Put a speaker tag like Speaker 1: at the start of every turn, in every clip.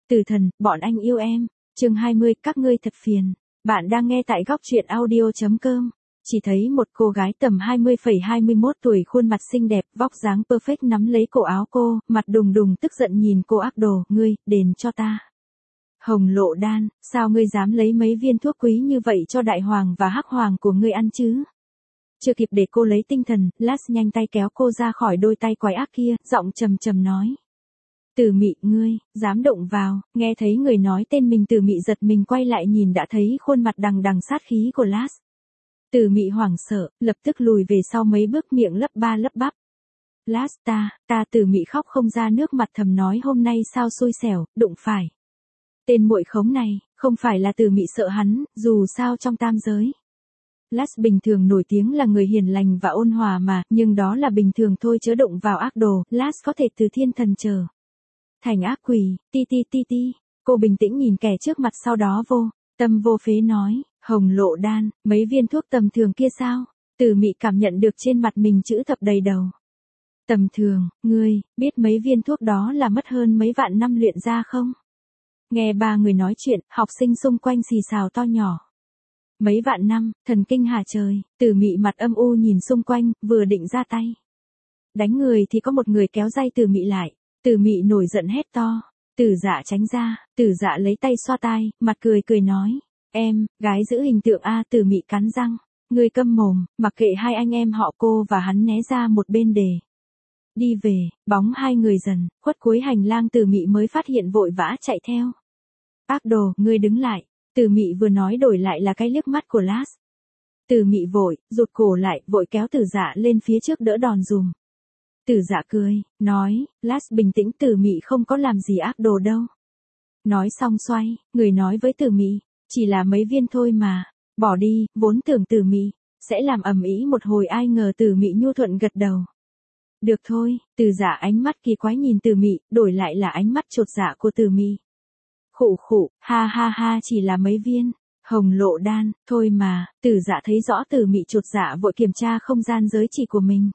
Speaker 1: Tử thần, bọn anh yêu em. Chương 20, các ngươi thật phiền. Bạn đang nghe tại góc truyện audio.com. Chỉ thấy một cô gái tầm 20,21 tuổi, khuôn mặt xinh đẹp, vóc dáng perfect nắm lấy cổ áo cô, mặt đùng đùng tức giận nhìn cô ác đồ, ngươi, đền cho ta. Hồng Lộ Đan, sao ngươi dám lấy mấy viên thuốc quý như vậy cho đại hoàng và hắc hoàng của ngươi ăn chứ? Chưa kịp để cô lấy tinh thần, Lars nhanh tay kéo cô ra khỏi đôi tay quái ác kia, giọng trầm trầm nói. Tử Mị, ngươi, dám động vào. Nghe thấy người nói tên mình, Tử Mị giật mình quay lại nhìn, đã thấy khuôn mặt đằng đằng sát khí của Lars. Tử Mị hoảng sợ, lập tức lùi về sau mấy bước, miệng lắp ba lắp bắp. Lars, ta Tử Mị khóc không ra nước, mặt thầm nói hôm nay sao xui xẻo, đụng phải. Tên muội khống này, không phải là Tử Mị sợ hắn, dù sao trong tam giới. Lars bình thường nổi tiếng là người hiền lành và ôn hòa mà, nhưng đó là bình thường thôi, chớ động vào ác đồ. Lars có thể từ thiên thần trở thành ác quỷ. Ti. Cô bình tĩnh nhìn kẻ trước mặt, sau đó vô tâm vô phế nói, Hồng Lộ Đan, mấy viên thuốc tầm thường kia sao? Tử Mị cảm nhận được trên mặt mình chữ thập đầy đầu. Tầm thường, ngươi biết mấy viên thuốc đó là mất hơn mấy vạn năm luyện ra không? Nghe ba người nói chuyện, học sinh xung quanh xì xào to nhỏ. Mấy vạn năm, thần kinh hả trời? Tử Mị mặt âm u nhìn xung quanh, vừa định ra tay đánh người thì có một người kéo dây Tử Mị lại. Tử Mị nổi giận hét to. Tử Dạ tránh ra. Tử Dạ lấy tay xoa tai, mặt cười nói. Em, gái giữ hình tượng a. Tử Mị cắn răng. Ngươi câm mồm, mặc kệ hai anh em họ. Cô và hắn né ra một bên để đi về. Bóng hai người dần khuất cuối hành lang, Tử Mị mới phát hiện, vội vã chạy theo. Ác đồ, ngươi đứng lại. Tử Mị vừa nói đổi lại là cái liếc mắt của Lars. Tử Mị vội rụt cổ lại, vội kéo Tử Dạ lên phía trước đỡ đòn dùm. Tử Dạ cười, nói, Lars bình tĩnh, Tử Mị không có làm gì ác đồ đâu. Nói xong xoay, người nói với Tử Mị, chỉ là mấy viên thôi mà, bỏ đi. Vốn tưởng Tử Mị sẽ làm ầm ĩ một hồi, ai ngờ Tử Mị nhu thuận gật đầu. Được thôi. Tử Dạ ánh mắt kỳ quái nhìn Tử Mị, đổi lại là ánh mắt chột dạ của Tử Mị. Khụ, ha, chỉ là mấy viên. Hồng Lộ Đan, thôi mà. Tử Dạ thấy rõ Tử Mị chột dạ, vội kiểm tra không gian giới chỉ của mình.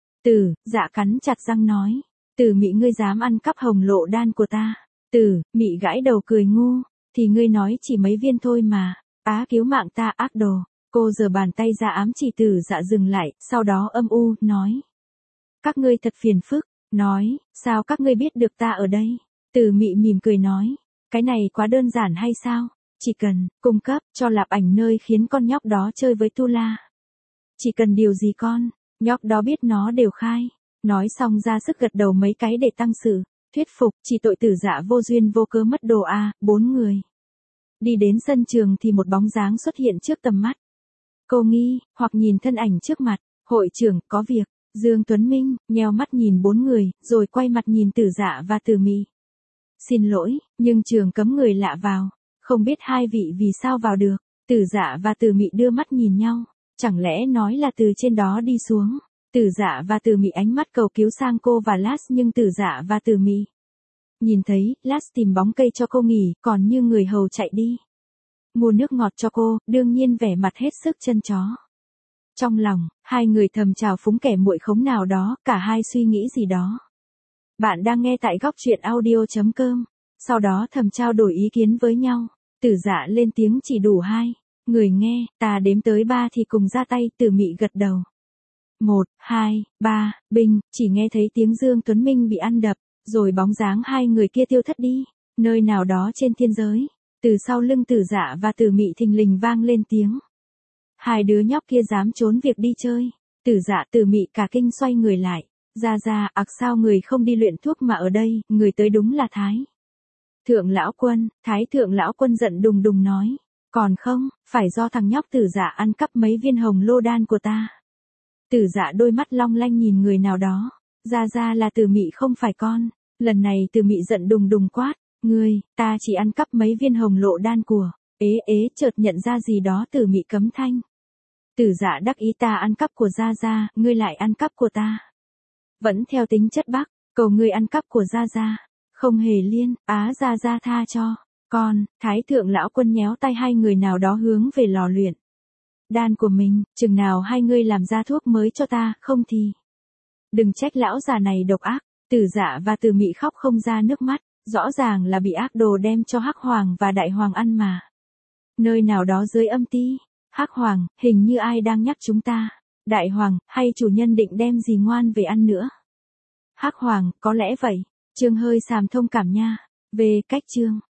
Speaker 1: Tử Dạ cắn chặt răng nói. Tử Mị, ngươi dám ăn cắp Hồng Lộ Đan của ta? Tử Mị gãi đầu cười ngu. Thì ngươi nói chỉ mấy viên thôi mà. Á, cứu mạng ta, ác đồ. Cô giơ bàn tay ra ám chỉ Tử Dạ dừng lại, sau đó âm u, nói. Các ngươi thật phiền phức. Nói, sao các ngươi biết được ta ở đây? Tử Mị mỉm cười nói. Cái này quá đơn giản hay sao? Chỉ cần cung cấp cho Lạp Ảnh nơi khiến con nhóc đó chơi với Tu La. Chỉ cần điều gì con nhóc đó biết nó đều khai. Nói xong ra sức gật đầu mấy cái để tăng sự thuyết phục. Chỉ tội Tử Dạ vô duyên vô cớ mất đồ a. Bốn người đi đến sân trường thì một bóng dáng xuất hiện trước tầm mắt. Cô nghi hoặc nhìn thân ảnh trước mặt. Hội trưởng, có việc. Dương Tuấn Minh nheo mắt nhìn bốn người, rồi quay mặt nhìn Tử Dạ và Tử Mị. Xin lỗi, nhưng trường cấm người lạ vào. Không biết hai vị vì sao vào được. Tử Dạ và Tử Mị đưa mắt nhìn nhau. Chẳng lẽ nói là từ trên đó đi xuống? Tử Dạ và Tử Mị ánh mắt cầu cứu sang cô và Lars, nhưng Tử Dạ và Tử Mị nhìn thấy Lars tìm bóng cây cho cô nghỉ, còn như người hầu chạy đi mua nước ngọt cho cô, đương nhiên vẻ mặt hết sức chân chó. Trong lòng, hai người thầm trào phúng kẻ muội khống nào đó, cả hai suy nghĩ gì đó. Bạn đang nghe tại góc truyện audio.com. Sau đó thầm trao đổi ý kiến với nhau. Tử Dạ lên tiếng chỉ đủ hai người nghe, ta đếm tới 3 thì cùng ra tay. Tử Mị gật đầu. 1, 2, 3, binh. Chỉ nghe thấy tiếng Dương Tuấn Minh bị ăn đập, rồi bóng dáng hai người kia tiêu thất đi nơi nào đó trên thiên giới. Từ sau lưng Tử Dạ và Tử Mị thình lình vang lên tiếng. Hai đứa nhóc kia dám trốn việc đi chơi. Tử Dạ Tử Mị cả kinh xoay người lại. Ra, sao người không đi luyện thuốc mà ở đây? Người tới đúng là Thái Thượng Lão Quân. Thái Thượng Lão Quân giận đùng đùng nói. Còn không, phải do thằng nhóc Tử Dạ ăn cắp mấy viên Hồng Lô Đan của ta. Tử Dạ đôi mắt long lanh nhìn người nào đó. Ra là Tử Mị không phải con. Lần này Tử Mị giận đùng đùng quát. Ngươi, ta chỉ ăn cắp mấy viên Hồng Lộ Đan của. Chợt nhận ra gì đó, Tử Mị cấm thanh. Tử Dạ đắc ý, ta ăn cắp của Ra, ngươi lại ăn cắp của ta. Vẫn theo tính chất Bắc, cầu ngươi ăn cắp của Ra. Không hề liên, Ra tha cho con. Thái Thượng Lão Quân nhéo tay hai người nào đó hướng về lò luyện đan của mình. Chừng nào hai ngươi làm ra thuốc mới cho ta, không thì đừng trách lão già này độc ác. Tử Dạ và Tử Mị khóc không ra nước mắt. Rõ ràng là bị ác đồ đem cho Hắc Hoàng và Đại Hoàng ăn mà. Nơi nào đó dưới âm ti, Hắc Hoàng, hình như ai đang nhắc chúng ta. Đại Hoàng, hay chủ nhân định đem gì ngoan về ăn nữa? Hắc Hoàng, có lẽ vậy. Chương hơi xàm thông cảm nha. Về cách chương.